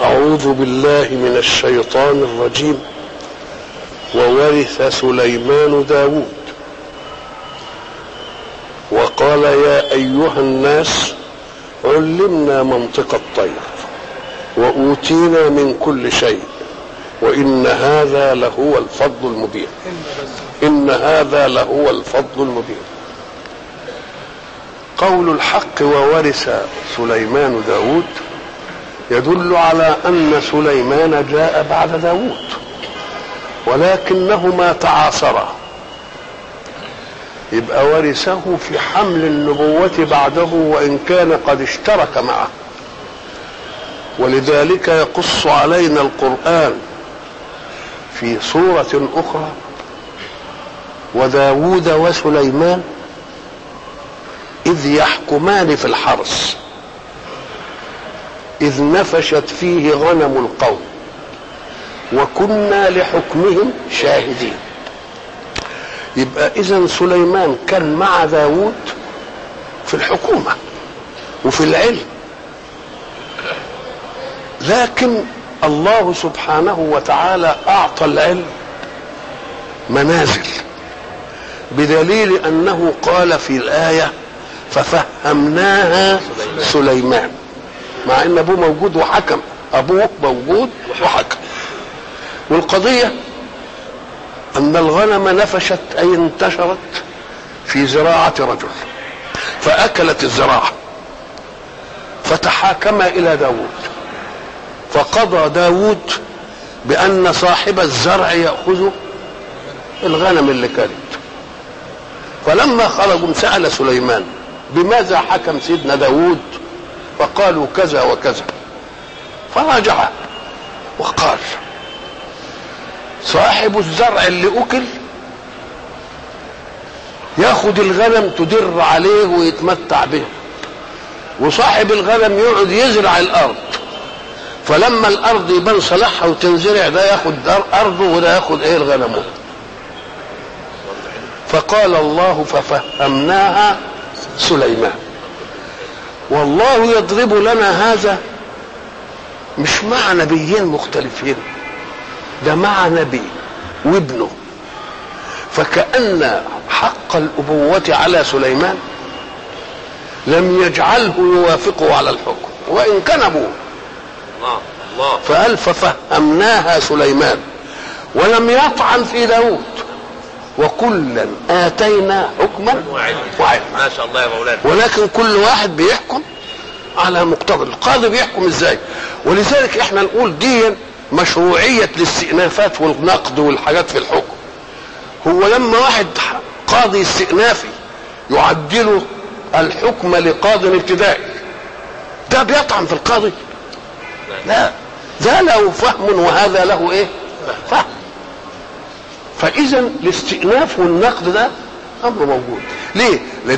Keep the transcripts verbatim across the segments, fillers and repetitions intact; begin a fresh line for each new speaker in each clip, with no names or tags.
أعوذ بالله من الشيطان الرجيم. وورث سليمان داود وقال يا أيها الناس علمنا منطق الطير وأوتينا من كل شيء وإن هذا لهو الفضل المبين. إن هذا لهو الفضل المبين. قول الحق وورث سليمان داود يدل على أن سليمان جاء بعد داود ولكنهما تعاصرا، يبقى ورثه في حمل النبوة بعده وإن كان قد اشترك معه. ولذلك يقص علينا القرآن في سورة أخرى وداود وسليمان إذ يحكمان في الحرث إذ نفشت فيه غنم القوم وكنا لحكمهم شاهدين. يبقى إذن سليمان كان مع داود في الحكومة وفي العلم، لكن الله سبحانه وتعالى أعطى العلم منازل، بدليل أنه قال في الآية ففهمناها سليمان، مع ان ابوه موجود وحكم. ابوه موجود وحكم. والقضية ان الغنم نفشت اي انتشرت في زراعة رجل فاكلت الزراعة فتحاكم الى داود، فقضى داود بان صاحب الزرع يأخذ الغنم اللي كانت. فلما خرجوا سأل سليمان بماذا حكم سيدنا داود؟ فقالوا كذا وكذا. فرجع وقال صاحب الزرع اللي أكل ياخد الغنم تدر عليه ويتمتع به، وصاحب الغنم يقعد يزرع الأرض، فلما الأرض يبان صلاحها وتنزرع ده ياخد أرضه وده ياخد إيه الغنم. فقال الله ففهمناها سليمان. والله يضرب لنا هذا مش مع نبيين مختلفين، ده مع نبي وابنه، فكأن حق الأبوة على سليمان لم يجعله يوافقه على الحكم وإن كان أبوه. فقال ففهمناها سليمان ولم يطعن في داود وكلا آتينا حكما وعلما.
ما شاء الله يا مولانا.
ولكن كل واحد بيحكم على مقتضى. القاضي بيحكم ازاي؟ ولذلك احنا نقول دي مشروعية الاستئنافات والنقد والحاجات في الحكم. هو لما واحد قاضي استئنافي يعدله الحكم لقاضي ابتدائي ده بيطعن في القاضي؟ لا، ده له فهم وهذا له ايه؟ فهم. فإذا الاستئناف والنقد ده أمر موجود. ليه؟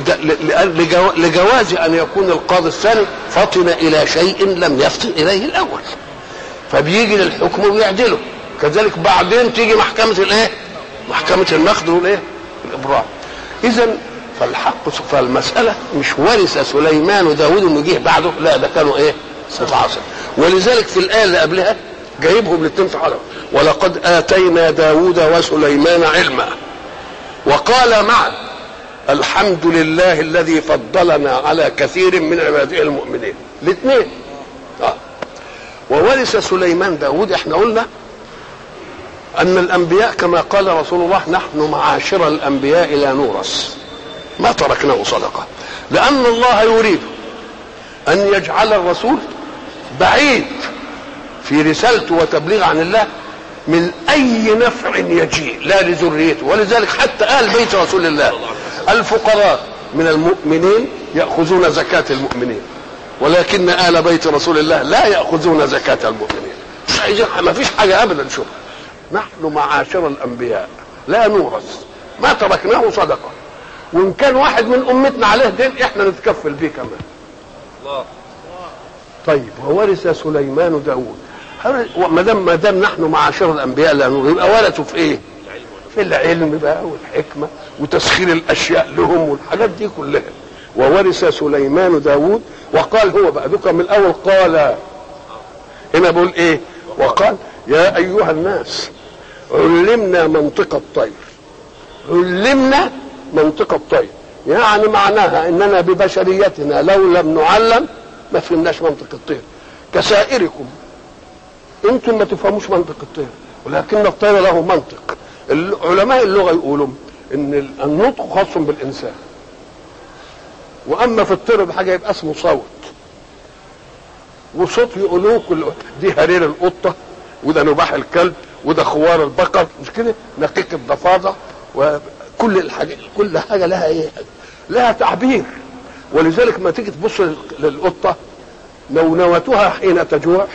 لجواز أن يكون القاضي الثاني فطن إلى شيء لم يفطن إليه الأول، فبيجي للحكم ويعدله. كذلك بعدين تيجي محكمة الإيه؟ محكمة النقد والإيه؟ الإبراء. إذا فالحق فالمسألة مش ورث سليمان وداود وجيه بعده، لا ده كانوا إيه؟ متعاصر. ولذلك في الآية اللي قبلها جايبهم الاثنين في حلقة ولقد آتينا داود وسليمان علما وقال معا الحمد لله الذي فضلنا على كثير من عباده المؤمنين. الاثنين آه. وورث سليمان داود. احنا قلنا ان الانبياء كما قال رسول الله نحن معاشر الانبياء لا نورث ما تركناه صدقه، لان الله يريد ان يجعل الرسول بعيد في رسالته وتبليغ عن الله من اي نفع يجيء لا لذريته. ولذلك حتى آل بيت رسول الله الفقراء من المؤمنين يأخذون زكاة المؤمنين، ولكن آل بيت رسول الله لا يأخذون زكاة المؤمنين. ما فيش حاجة أبدا. شوف نحن معاشر الأنبياء لا نورث ما تركناه صدقة، وإن كان واحد من أمتنا عليه دين احنا نتكفل به كمان. الله. طيب وورث سليمان داود. ما دام ما دام نحن معاشر الانبياء لا نورث يبقى ورثوا في ايه؟ في العلم بقى والحكمه وتسخير الاشياء لهم والحاجات دي كلها. وورث سليمان داود وقال هو بقى ذكر من الاول قال هنا بقول ايه؟ وقال يا ايها الناس علمنا منطق الطير. علمنا منطق الطير يعني معناها اننا ببشريتنا لو لم نعلم ما فهمناش منطق الطير كسائركم. انتم ما تفهموش منطق الطير ولكن الطير له منطق. علماء اللغه يقولوا ان النطق خاص بالانسان، واما في الطير بحاجه يبقى اسمه صوت، وصوت يقولوه كل دي هرير القطه وده نباح الكلب وده خوار البقر، مش كده؟ نقيق الضفادع، وكل الحاجات كل حاجه لها ايه؟ لها تعبير. ولذلك ما تيجي تبص للقطه نونوتها حين تجوع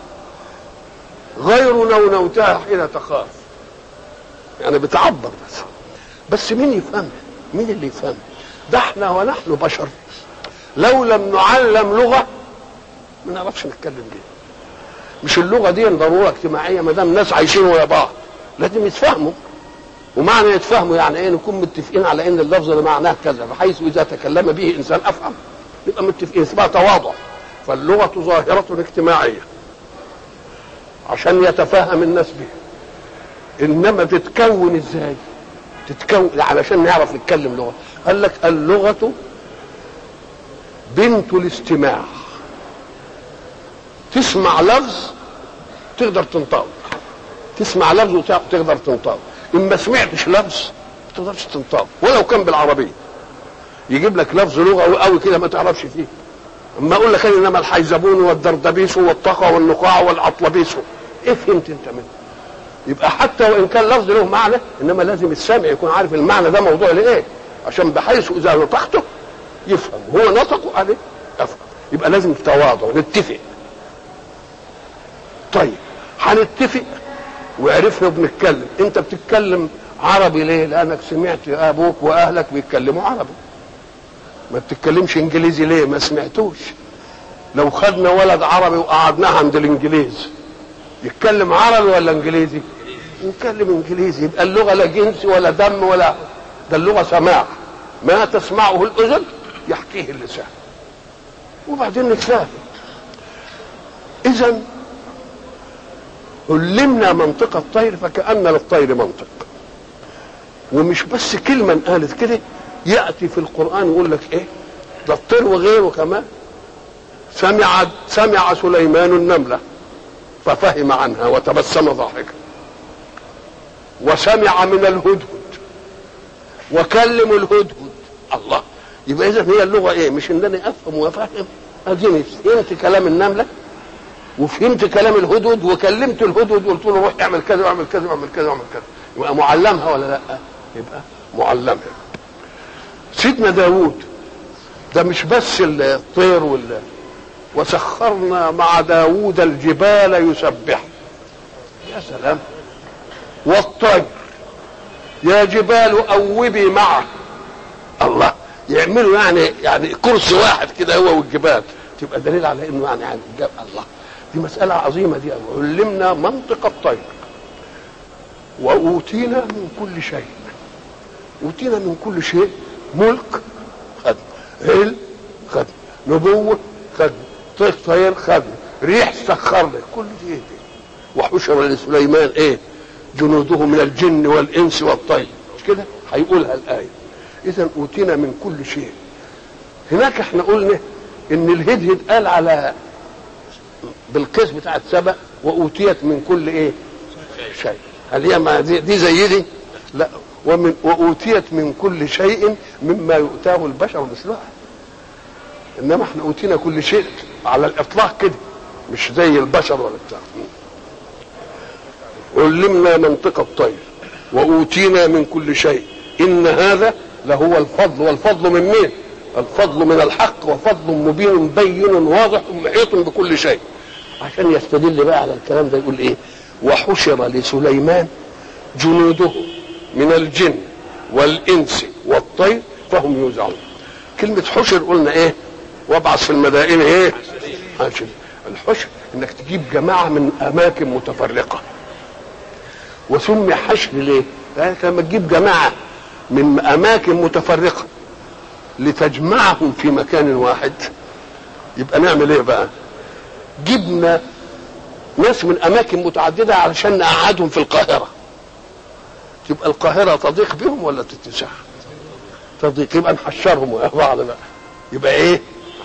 غير نونوتها حين تخاف، يعني بتعبر بس. بس مين يفهم؟ مين اللي يفهم؟ ده احنا ونحن بشر لو لم نعلم لغه ما نعرفش نتكلم بيها. مش اللغه دي ضروره اجتماعيه، ما دام ناس عايشين ويا بعض لازم يتفهموا. ومعنى يتفهموا يعني ايه؟ نكون متفقين على ان اللفظ ده معناه كذا، بحيث اذا تكلم به انسان افهم، يبقى متفقين، اسمها تواضع. فاللغه ظاهره اجتماعيه عشان يتفهم الناس بها، انما تتكون ازاي؟ تتكون علشان نعرف نتكلم لغه. قال لك اللغه بنت الاستماع، تسمع لفظ تقدر تنطق، تسمع لفظ وتقدر تنطق. ان ما سمعتش لفظ ما تقدرش تنطق ولو كان بالعربيه. يجيب لك لفظ لغوي قوي كده ما تعرفش فيه، اما اقول لك انما الحيزبون والدردبيس والطقى والنقاع والعطلبيس، ايه فهمت انت منه؟ يبقى حتى وان كان لفظ له معنى انما لازم السامع يكون عارف المعنى ده موضوع لايه، عشان بحيث اذا نطقته يفهم، هو نطقه عليه افهم. يبقى لازم تواضع، نتفق. طيب هنتفق وعرفنا بنتكلم. انت بتتكلم عربي ليه؟ لانك سمعت ابوك واهلك بيتكلموا عربي. ما بتتكلمش انجليزي ليه؟ ما سمعتوش. لو خدنا ولد عربي وقعدناه عند الانجليز يتكلم عربي ولا انجليزي؟ يتكلم انجليزي. يبقى اللغه لا جنس ولا دم ولا، ده اللغه سماع، ما تسمعه الاذن يحكيه اللسان، وبعدين نتفاهم. اذا علمنا منطق الطير فكأن للطير منطق. ومش بس كلمه قالت كده، ياتي في القران يقول لك ايه؟ ده الطير وغيره كمان. سمع سمع سليمان النمله ففهم عنها وتبسم ضاحكا، وسمع من الهدهد وكلم الهدهد. الله، يبقى اذا هي اللغه ايه؟ مش انني افهم وافهم، اديني فهمت كلام النمله وفهمت كلام الهدهد وكلمت الهدهد وقلت له روح اعمل كذا واعمل كذا واعمل كذا واعمل كذا، يبقى معلمها ولا لا؟ يبقى معلمها. سيدنا داوود ده مش بس الطير وال وسخرنا مع داوود الجبال يسبح، يا سلام، والطير يا جبال أوبي معه. الله، يعملوا يعني يعني كرسي واحد كده هو والجبال، تبقى دليل على انه يعني يعني الله، دي مسألة عظيمة دي. علمنا منطق الطير وأوتينا من كل شيء. أوتينا من كل شيء، ملك خدنا، علم خدنا، نبوة خدنا، طير خدنا، ريح سخر لك، كل دي ايه؟ وحشر لسليمان ايه؟ جنوده من الجن والانس والطير، مش كده؟ هيقولها الايه. اذا اوتينا من كل شيء. هناك احنا قلنا ان الهدهد قال على بالقيس بتاعت سبأ واوتيت من كل ايه؟ شيء. هل هي ما دي, دي زي دي؟ لا، ومن واوتيت من كل شيء مما يؤتاه البشر مثلها. انما احنا اوتينا كل شيء على الاطلاق كده، مش زي البشر ولا بتاع. علمنا منطق الطير واوتينا من كل شيء ان هذا لهو الفضل. والفضل من مين؟ الفضل من الحق، وفضل مبين بين واضح محيط بكل شيء. عشان يستدل بقى على الكلام ده يقول ايه؟ وحشر لسليمان جنوده من الجن والانس والطير فهم يوزعون. كلمه حشر قلنا ايه؟ وابعث في المدائن ايه؟ حشر. الحشر انك تجيب جماعه من اماكن متفرقه. وسمي حشر ليه؟ لما تجيب جماعه من اماكن متفرقه لتجمعهم في مكان واحد، يبقى نعمل ايه بقى؟ جبنا ناس من اماكن متعدده علشان نقعدهم في القاهره، تبقى القاهره تضيق بهم ولا تتسع؟ تضيق. يبقى نحشرهم ورا بعض بقى، يبقى ايه؟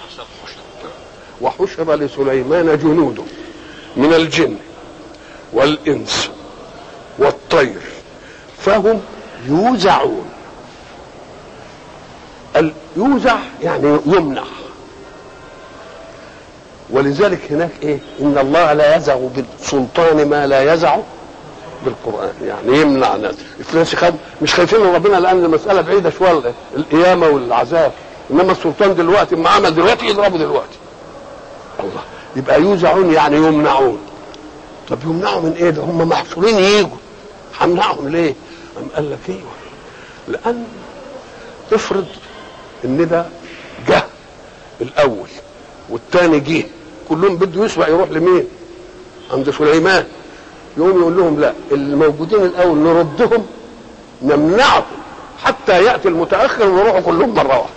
وحشر لسليمان جنوده من الجن والانس والطير فهم يوزعون. يوزع يعني يمنع، ولذلك هناك ايه؟ ان الله لا يزع بالسلطان ما لا يزع بالقران، يعني يمنع ناس. الناس مش خايفين من ربنا لان المساله بعيده شويه، القيامه والعذاب، انما السلطان دلوقتي ما عمل دلوقتي يضربه دلوقتي. الله، يبقى يوزعون يعني يمنعون. طب يمنعوا من ايه؟ ده هم محصورين ييجوا، همنعهم ليه؟ قام قال لك ايوه، لان افرض ان ده جه الاول والثاني جه، كلهم بده يسبق يروح لمين؟ عند سليمان. يقوم يقول لهم لا، الموجودين الاول نردهم نمنعهم حتى ياتي المتاخر ويروحوا كلهم مره واحده،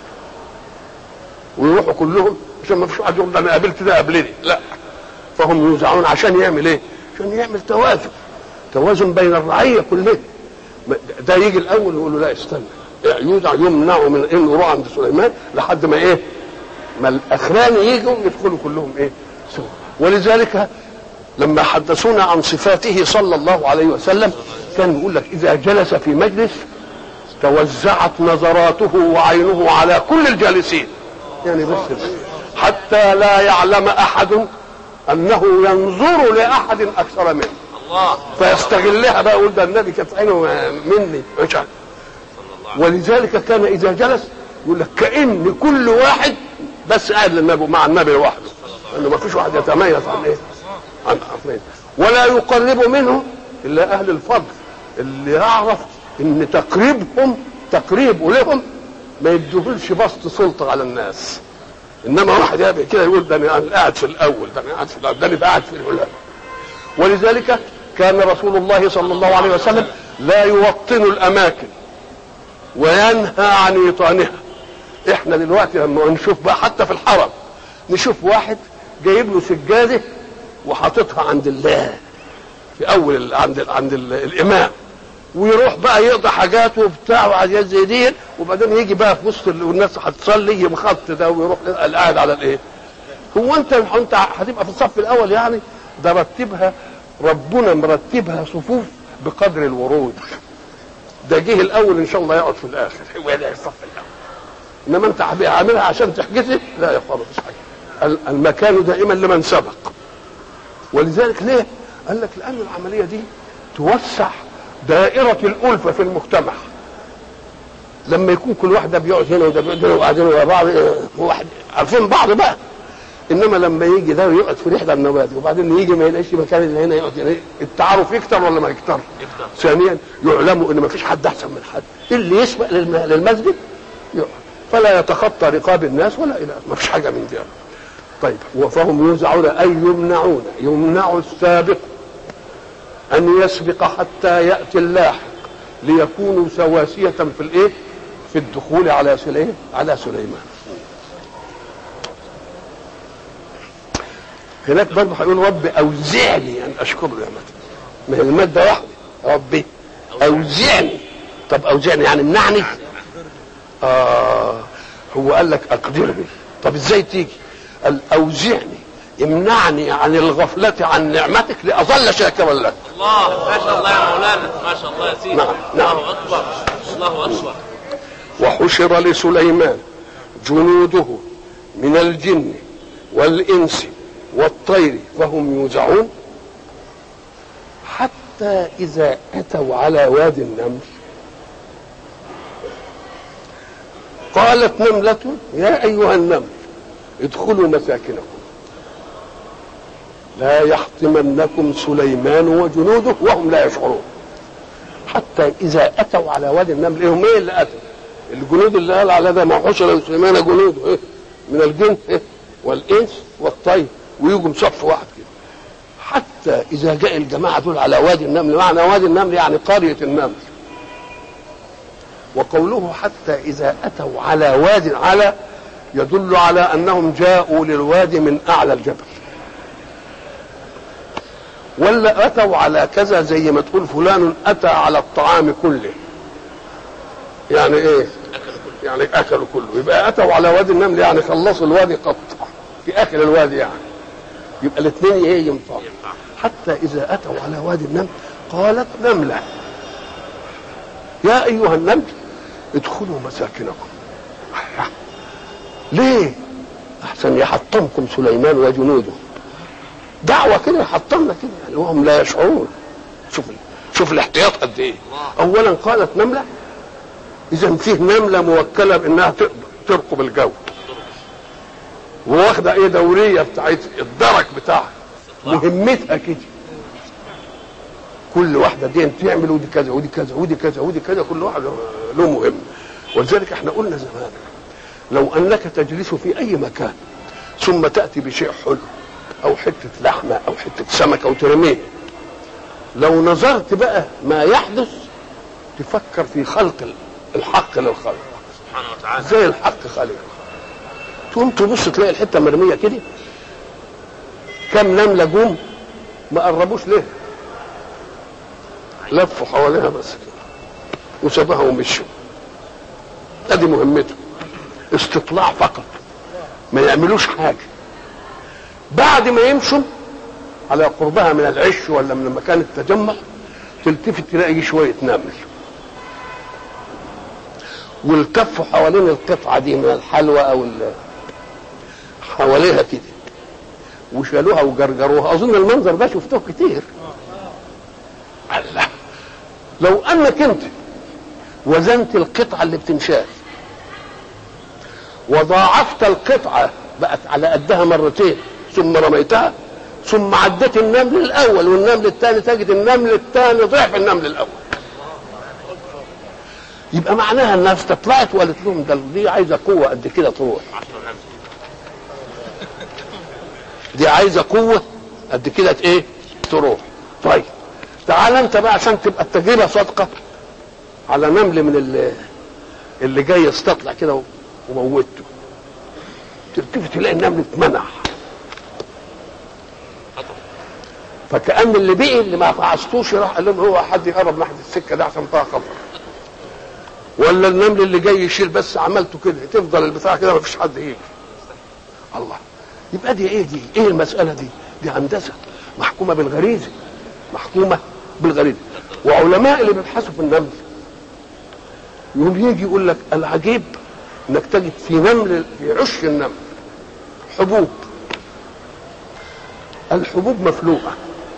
ويروحوا كلهم عشان ما فيش واحد يقول انا قابلت ده قبلني، لا. فهم يوزعون عشان يعمل ايه؟ عشان يعمل توازن، توازن بين الرعيه كلها. ده يجي الاول ويقول له لا استنى، يوزع يمنعوا من انه يروح عند سليمان لحد ما ايه؟ ما الاخران يجوا يدخلوا كلهم ايه؟ سوا. ولذلك لما حدثونا عن صفاته صلى الله عليه وسلم كان يقول لك اذا جلس في مجلس توزعت نظراته وعينه على كل الجالسين، يعني بس حتى لا يعلم احد انه ينظر لاحد اكثر منه، الله، فيستغلها بقى يقول ده النبي كانت عينه مني. ولذلك كان اذا جلس يقول لك كأن كل واحد بس قاعد للنبي مع النبي لوحده، لانه ما فيش واحد يتميز عن ايه؟ عن اخرين. ولا يقرب منه الا اهل الفضل اللي يعرف ان تقريبهم تقريبه لهم ما يديهولش بسط سلطه على الناس. انما واحد يبقى كده يقول ده انا قاعد في الاول، ده انا قاعد في الاول، ده انا قاعد في الاول. ولذلك كان رسول الله صلى الله عليه وسلم لا يوطن الاماكن وينهى عن ايطانها. احنا دلوقتي لما نشوف بقى حتى في الحرم نشوف واحد جايب له سجاده وحاططها عند الله في اول عند عند الامام، ويروح بقى يقضي حاجاته وبتاع وحاجات زي دي، وبعدين يجي بقى في وسط والناس هتصلي يجي مخط ده ويروح قاعد على الايه؟ هو انت انت هتبقى في الصف الاول يعني؟ ده رتبها ربنا مرتبها صفوف بقدر الورود. ده جه الاول ان شاء الله يقعد في الاخر، هو ده الصف الاول. انما انت عاملها عشان تحجزه؟ لا يا اخوان مفيش حاجه، المكان دائما لمن سبق. ولذلك ليه؟ قال لك لان العمليه دي توسع دائره الالفه في المجتمع. لما يكون كل واحد ده بيقعد هنا وده بيقعد هنا وقاعدين ورا بعض واحد عارفين بعض بقى، انما لما يجي ده يقعد في رحله النوادي وبعدين يجي ما يلاقيش مكان اللي هنا يقعد هنا، التعارف يكتر ولا ما يكتر؟ ثانيا يعلموا ان ما فيش حد احسن من حد، اللي يسبق للمسجد يقعد فلا يتخطى رقاب الناس ولا الى ما فيش حاجه من دي. طيب وفهم يوزعون اي يمنعون، يمنع السابق ان يسبق حتى ياتي اللاحق ليكونوا سواسيه في الايه؟ في الدخول على سليمان على سليمان. هناك برضه هيقول رب اوزعني ان اشكر نعمتك. ما هي الماده واحده، ربي اوزعني. طب اوزعني يعني امنعني؟ اه هو قال لك اقدرني. طب ازاي تيجي؟ قال اوزعني امنعني عن الغفله عن نعمتك لاظل شاكرا لك.
الله ما شاء الله يا مولانا، ما شاء الله يا سيدي.
نعم نعم.
الله اكبر الله اكبر.
وحشر لسليمان جنوده من الجن والانس والطير فهم يوزعون حتى اذا اتوا على وادي النمل قالت نملة يا ايها النمل ادخلوا مساكنكم لا يحطمنكم سليمان وجنوده وهم لا يشعرون. حتى اذا اتوا على وادي النمل، ايه هم ايه اللي اتوا؟ الجنود اللي قال على ده ما حشر لسليمان جنوده إيه؟ من الجن إيه؟ والانس والطير، ويجوا صف واحد كده. حتى اذا جاء الجماعه دول على وادي النمل، معنى وادي النمل يعني قريه النمل. وقوله حتى اذا اتوا على واد على يدل على انهم جاءوا للوادي من اعلى الجبل. ولا اتوا على كذا زي ما تقول فلان اتى على الطعام كله، يعني ايه؟ يعني اكلوا كله، يبقى اتوا على وادي النمل يعني خلصوا الوادي قطع في اخر الوادي، يعني يبقى الاثنين ايه ينفعوا. حتى اذا اتوا على وادي النمل قالت نمله يا ايها النمل ادخلوا مساكنكم. ليه؟ احسن يحطمكم سليمان وجنوده. دعوه كده يحطمنا كده يعني وهم لا يشعرون. شوف شوف الاحتياط قد ايه. اولا قالت نمله، اذا فيه نمله موكله بانها ترقب الجو وواخده ايه دوريه بتاعت الدرك بتاعها، مهمتها كده كل واحده دي تعمل ودي كذا ودي كذا ودي كذا ودي كذا، كل واحد له مهم. ولذلك احنا قلنا زمان لو انك تجلس في اي مكان ثم تاتي بشيء حلو او حته لحمه او حته سمكه وترميه، لو نظرت بقى ما يحدث تفكر في خلق الحق للخلق
سبحانه وتعالى.
زي الحق خالق، تقوم تبص تلاقي الحته مرميه كده، كم نمله جم ما قربوش ليه، لفوا حواليها بس وسابها ومشوا. ادي مهمته، استطلاع فقط، ما يعملوش حاجه. بعد ما يمشوا على قربها من العش ولا من مكان التجمع تلتفت تلاقي شويه نمل والتفوا حوالين القطعه دي من الحلوى او حواليها كده وشالوها وجرجروها. اظن المنظر ده شفتوه كتير. الله، لو انك انت وزنت القطعه اللي بتنشال وضاعفت القطعه بقت على قدها مرتين ثم رميتها ثم عدت النمل الاول والنمل الثاني، تجد النمل الثاني ضعف النمل الاول. يبقى معناها انها استطلعت وقالت لهم ده دي عايزه قوه قد كده تروح، دي عايزه قوه قد كده ايه تروح. طيب تعال انت بقى عشان تبقى التجربه صادقه على نمل من اللي, اللي جاي يستطلع كده وموته، تلتفت تلاقي النمل اتمنع، فكأن اللي بقي اللي ما فعصتوش راح قال لهم هو حد يقرب ناحيه السكه ده عشان فيها خطر، ولا النمل اللي جاي يشيل بس عملته كده تفضل البتاع كده ما فيش حد يجي. الله، يبقى دي ايه دي؟ ايه المساله دي؟ دي هندسه محكومه بالغريزه، محكومه بالغريزه. وعلماء اللي بيبحثوا في النمل يقول يجي يقول لك العجيب انك تجد في نمل في عش النمل حبوب، الحبوب مفلوقه.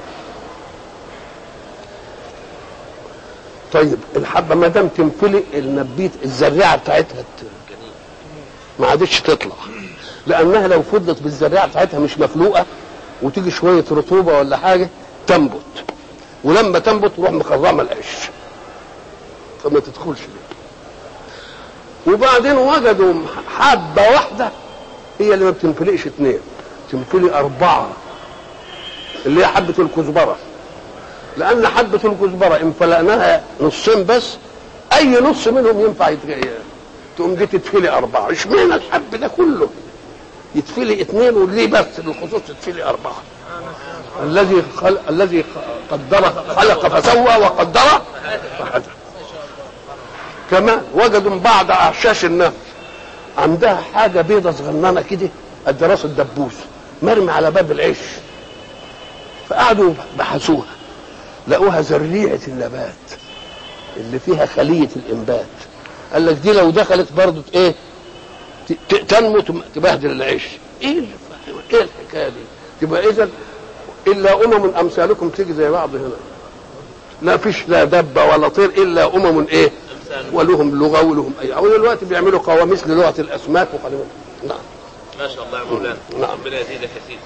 طيب الحبه ما دام تنفلق النبيت الزريعه بتاعتها ما عادتش تطلع، لانها لو فضلت بالزريعه بتاعتها مش مفلوقه وتيجي شويه رطوبه ولا حاجه تنبت، ولما تنبت تروح مخرمه العش فما تدخلش ليه. وبعدين وجدوا حبه واحده هي اللي ما بتنفلقش اثنين، تنفلق اربعه، اللي هي حبه الكزبره. لان حبه الكزبره ان فلقناها نصين بس اي نص منهم ينفع يتغير، تقوم دي تتفلق اربعه. اشمعنى الحب ده كله يتفلق اثنين وليه بس بالخصوص تتفلق اربعه؟ الذي خلق الذي قدر خلق فسوى وقدر فهدى. كمان وجدوا بعض اعشاش النمل عندها حاجه بيضه صغننه كده قد راس الدبوس مرمي على باب العش، فقعدوا بحثوها لقوها زريعه النبات اللي فيها خليه الانبات. قال لك دي لو دخلت برضه ايه تنمو تبهدل العيش. ايه ايه الحكايه دي؟ تبقى اذا الا امم امثالكم تيجي زي بعض هنا، لا فيش لا دبه ولا طير الا امم ايه ولهم لغه ولهم اي. او دلوقتي بيعملوا قواميس للغه الاسماك وقالوا نعم
ما شاء الله يا مولانا.
نعم
ربنا يزيدك يا سيدي.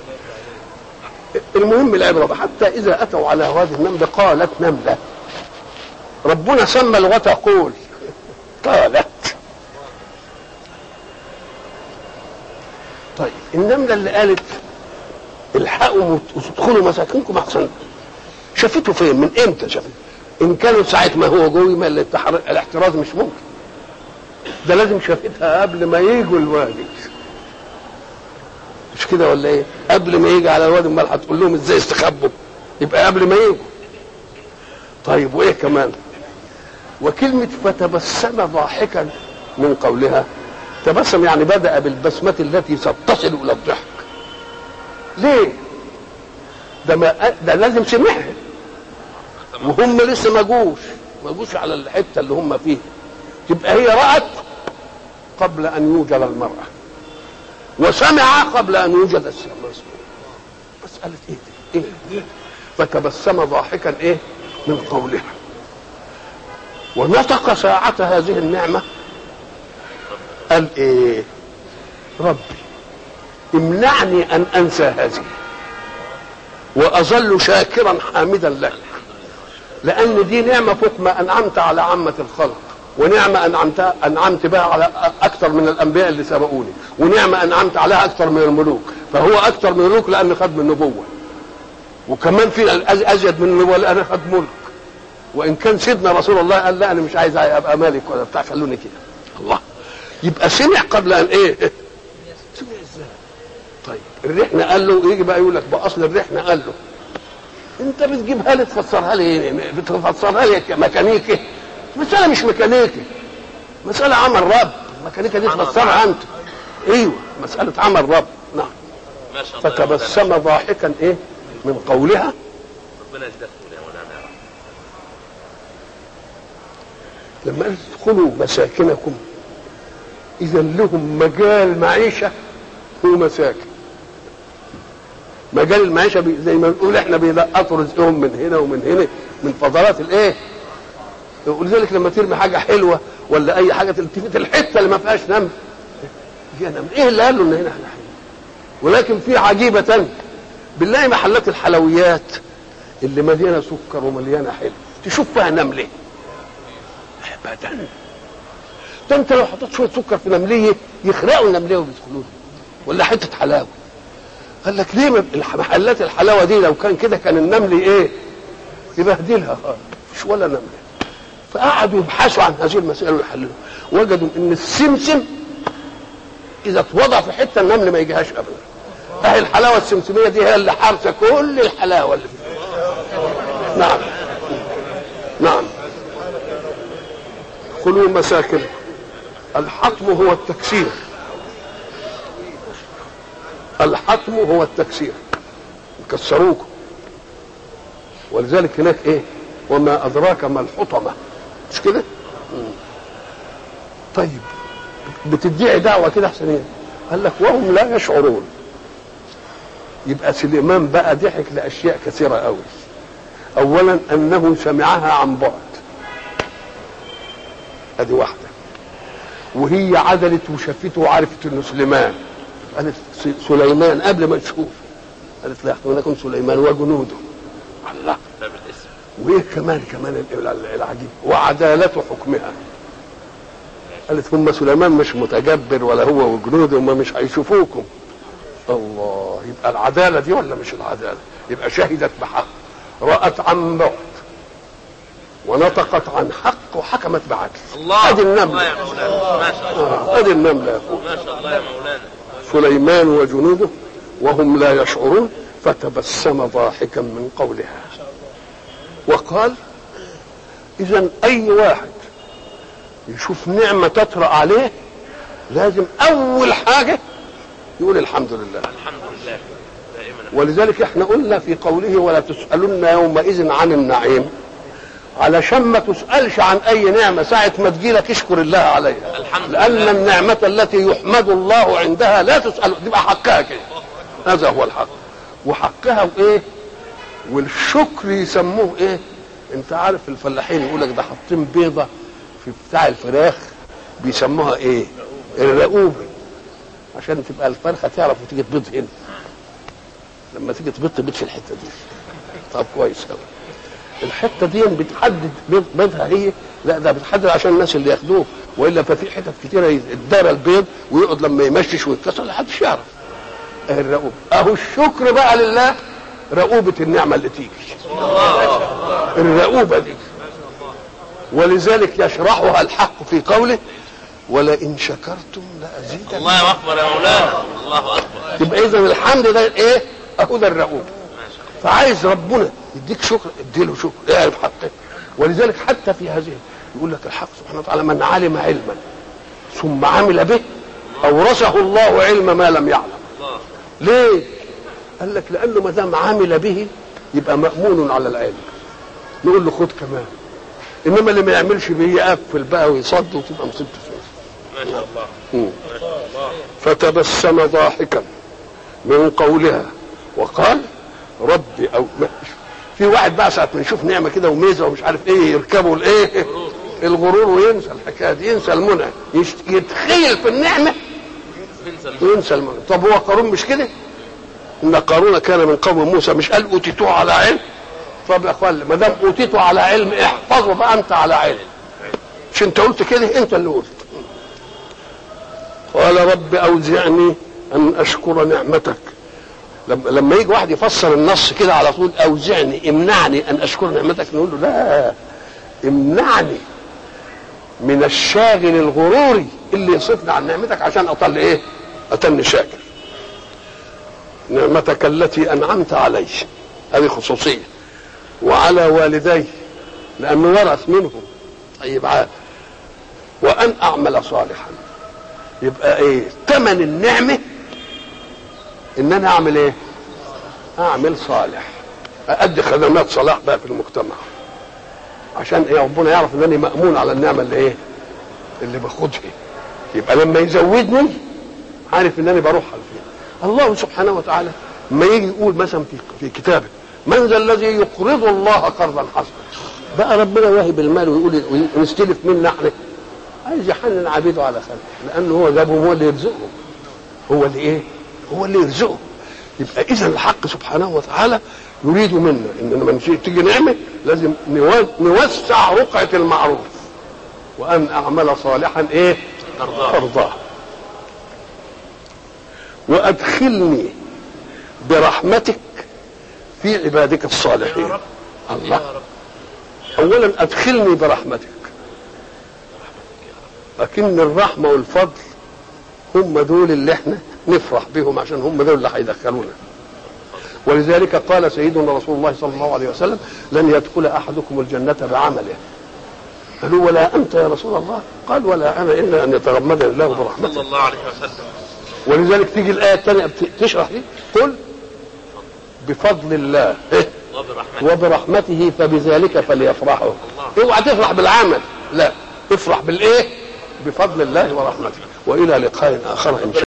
المهم العبره حتى اذا اتوا على وادي النمل قالت نمله. ربنا سمى لغتها قول، قالت. طيب النمله اللي قالت الحقوا وتدخلوا مساكنكم احسن، شافته فين؟ من امتى شافته؟ ان كانوا ساعه ما هو جوي ما الاحتراز مش ممكن، ده لازم شافتها قبل ما يجوا الوادي، مش كده ولا ايه؟ قبل ما يجي على الوادي امال هتقول لهم ازاي استخبوا؟ يبقى قبل ما يجوا. طيب وايه كمان؟ وكلمة فتبسم ضاحكا من قولها، تبسم يعني بدأ بالبسمة التي ستصل إلى الضحك. ليه؟ ده ما ده لازم سمعها وهم لسه ما جوش ما جوش على الحتة اللي هم فيها. تبقى هي رأت قبل أن يوجد المرأة وسمع قبل أن يوجد السمع. مسألة إيه دي؟ إيه؟ فتبسم ضاحكا إيه؟ من قولها. ونطق ساعة هذه النعمة قال ايه؟ ربي امنعني ان انسى هذه واظل شاكرا حامدا لك، لان دي نعمة فوق ما انعمت على عامة الخلق، ونعمة انعمت انعمت بها على اكثر من الانبياء اللي سبقوني، ونعمة انعمت عليها اكثر من الملوك، فهو اكثر من الملوك لان خد من النبوة، وكمان في ازيد من النبوة لان خد ملك. وان كان سيدنا رسول الله قال لا انا مش عايز ابقى مالك ولا بتاع، خلوني كده. الله، يبقى سمع قبل ان ايه؟ سمع ازاي؟ طيب الرحنة قال له يجي بقى يقول لك بقى اصل الرحنة قال له انت بتجيبها لي تفسرها لي بتفسرها لي ميكانيكي؟ مسألة مش ميكانيكي، مسألة عمل رب. الميكانيكا دي تفسرها انت. ايوه مسألة عمل رب. نعم.
ما شاء الله.
فتبسم ضاحكا ايه؟ من قولها.
ربنا يجزاك يا مولانا.
لما قال ادخلوا مساكنكم، اذا لهم مجال معيشه هو مساكن. مجال المعيشه زي ما نقول احنا بيلقطوا رزقهم من هنا ومن هنا من فضلات الايه. ولذلك لما ترمي حاجه حلوه ولا اي حاجه تلتفت الحته اللي ما فيهاش نمل فيها نمل، ايه اللي قال له ان هنا احنا حلو؟ ولكن في عجيبه ثانيه، بنلاقي محلات الحلويات اللي مليانه سكر ومليانه حلو تشوف فيها نمله ابدا. ده انت لو حطيت شويه سكر في نمليه يخرقوا النمليه ويدخلوها، ولا حته حلاوه. قال لك ليه محلات الحلاوه دي لو كان كده كان النمل ايه؟ يبهدلها خالص، مش ولا نمله. فقعدوا يبحثوا عن هذه المسائل ويحللوا، وجدوا ان السمسم اذا اتوضع في حته النمل ما يجيهاش ابدا. اهي الحلاوه السمسميه دي هي اللي حارسه كل الحلاوه اللي فيها. نعم نعم. ادخلوا مساكن. الحطم هو التكسير. الحطم هو التكسير، يكسروكم. ولذلك هناك ايه؟ وما ادراك ما الحطمه، مش كده؟ طيب بتدعي دعوه كده احسن ايه؟ قال لك وهم لا يشعرون. يبقى سليمان بقى ضحك لاشياء كثيره قوي. اولا انه سمعها عن بعد، ادي واحده، وهي عدلت وشافته وعرفت انه سليمان. قالت سليمان قبل ما تشوف، قالت لا يحتملكم سليمان وجنوده. الله. وايه كمان كمان العجيب وعدالة حكمها. قالت هم سليمان مش متجبر ولا هو وجنوده، هم مش هيشوفوكم. الله، يبقى العدالة دي ولا مش العدالة؟ يبقى شهدت بحق، رأت عن بعد ونطقت عن حق وحكمت بعدل.
الله.
ادي النملة.
يا مولانا ما شاء الله.
ادي النملة
ما شاء الله يا مولانا.
سليمان وجنوده وهم لا يشعرون. فتبسم ضاحكا من قولها وقال اذا اي واحد يشوف نعمة تطرأ عليه لازم اول حاجة يقول الحمد لله.
الحمد لله دائما.
ولذلك احنا قلنا في قوله ولا تسألن يومئذ عن النعيم، علشان ما تسألش عن اي نعمة ساعة ما تجيلك اشكر الله عليها.
الحمد
لان
لله.
النعمة التي يحمد الله عندها لا تسأل، تبقى حقها كده. هذا هو الحق. وحقها وايه؟ والشكر يسموه ايه؟ انت عارف الفلاحين يقول لك ده حاطين بيضة في بتاع الفراخ بيسموها ايه؟ الرقوبة، عشان تبقى الفرخة تعرف وتيجي تبيض هنا. لما تيجي تبيض تبيض في الحتة دي. طب كويس قوي. الحته دي بتحدد بيضها هي، لا ده بتحدد عشان الناس اللي ياخدوه، والا ففي حتت كتيره يدار البيض ويقعد لما يمشش ويتكسر محدش يعرف. اهي الرقوبه. اهو الشكر بقى لله رقوبه النعمه اللي تيجي. الرقوبه دي. ولذلك يشرحها الحق في قوله ولئن شكرتم لازيدنكم.
الله اكبر يا مولانا. الله اكبر.
يبقى اذا الحمد ده ايه؟ اهو ده الرقوبه. فعايز ربنا يديك شكر اديله شكر اعرف حقه. ولذلك حتى في هذه يقول لك الحق سبحانه وتعالى من علم علما ثم عمل به اورثه الله علم ما لم يعلم. ليه؟ قال لك لانه ما دام عمل به يبقى مأمون على العلم، نقول له خد كمان. انما اللي ما يعملش به يقفل بقى ويصد وتبقى مصيبته فيه.
ما شاء الله. ما شاء الله.
فتبسم ضاحكا من قولها وقال ربي او في واحد بقى ساعه ما يشوف نعمه كده وميزه ومش عارف ايه يركبوا الايه الغرور وينسى الحكايه دي، ينسى المنى، يتخيل في النعمه وينسى المنى. طب هو قارون مش كده؟ ان قارون كان من قوم موسى، مش قال اوتيتوه على علم؟ طب يا اخوان ما دام اوتيته على علم احفظه بقى انت على علم، مش انت قلت كده؟ انت اللي قلت. قال رب اوزعني ان اشكر نعمتك. لما لما يجي واحد يفسر النص كده على طول اوزعني امنعني ان اشكر نعمتك، نقول له لا، امنعني من الشاغل الغروري اللي يصفني عن نعمتك عشان اطل ايه؟ اتني شاكر. نعمتك التي انعمت علي، هذه خصوصيه، وعلى والدي لانه ورث منهم. طيب عاد وان اعمل صالحا، يبقى ايه ثمن النعمه؟ ان انا اعمل ايه؟ اعمل صالح، اادي خدمات صلاح بقى في المجتمع، عشان ايه؟ ربنا يعرف انني مامون على النعمه اللي ايه؟ اللي باخدها. يبقى لما يزودني عارف انني بروح على فين. الله سبحانه وتعالى ما يجي يقول مثلا في في كتابه من ذا الذي يقرض الله قرضا حسنا، بقى ربنا واهب المال ويقول ونستلف منا احنا، عايز يحنن عبيده على خلقه، لانه هو جابهم، هو اللي يرزقهم، هو اللي ايه؟ هو اللي يرزقه. يبقى اذا الحق سبحانه وتعالى يريد منا ان لما تيجي نعمه لازم نوسع رقعه المعروف، وان اعمل صالحا ايه؟ ترضاه. وادخلني برحمتك في عبادك الصالحين. الله، اولا ادخلني برحمتك، لكن الرحمه والفضل هم دول اللي احنا نفرح بهم، عشان هم دول اللي هيدخلونا. ولذلك قال سيدنا رسول الله صلى الله عليه وسلم لن يدخل احدكم الجنه بعمله. قالوا ولا انت يا رسول الله؟ قال ولا انا الا ان يتغمدني الله برحمته
صلى الله عليه وسلم.
ولذلك تيجي الايه الثانيه تشرح دي، قل بفضل الله إيه؟ وبرحمته. وبرحمته فبذلك فليفرحوا. اوعى تفرح بالعمل، لا، افرح بالايه؟ بفضل الله ورحمته. والى لقاء اخر ان شاء الله.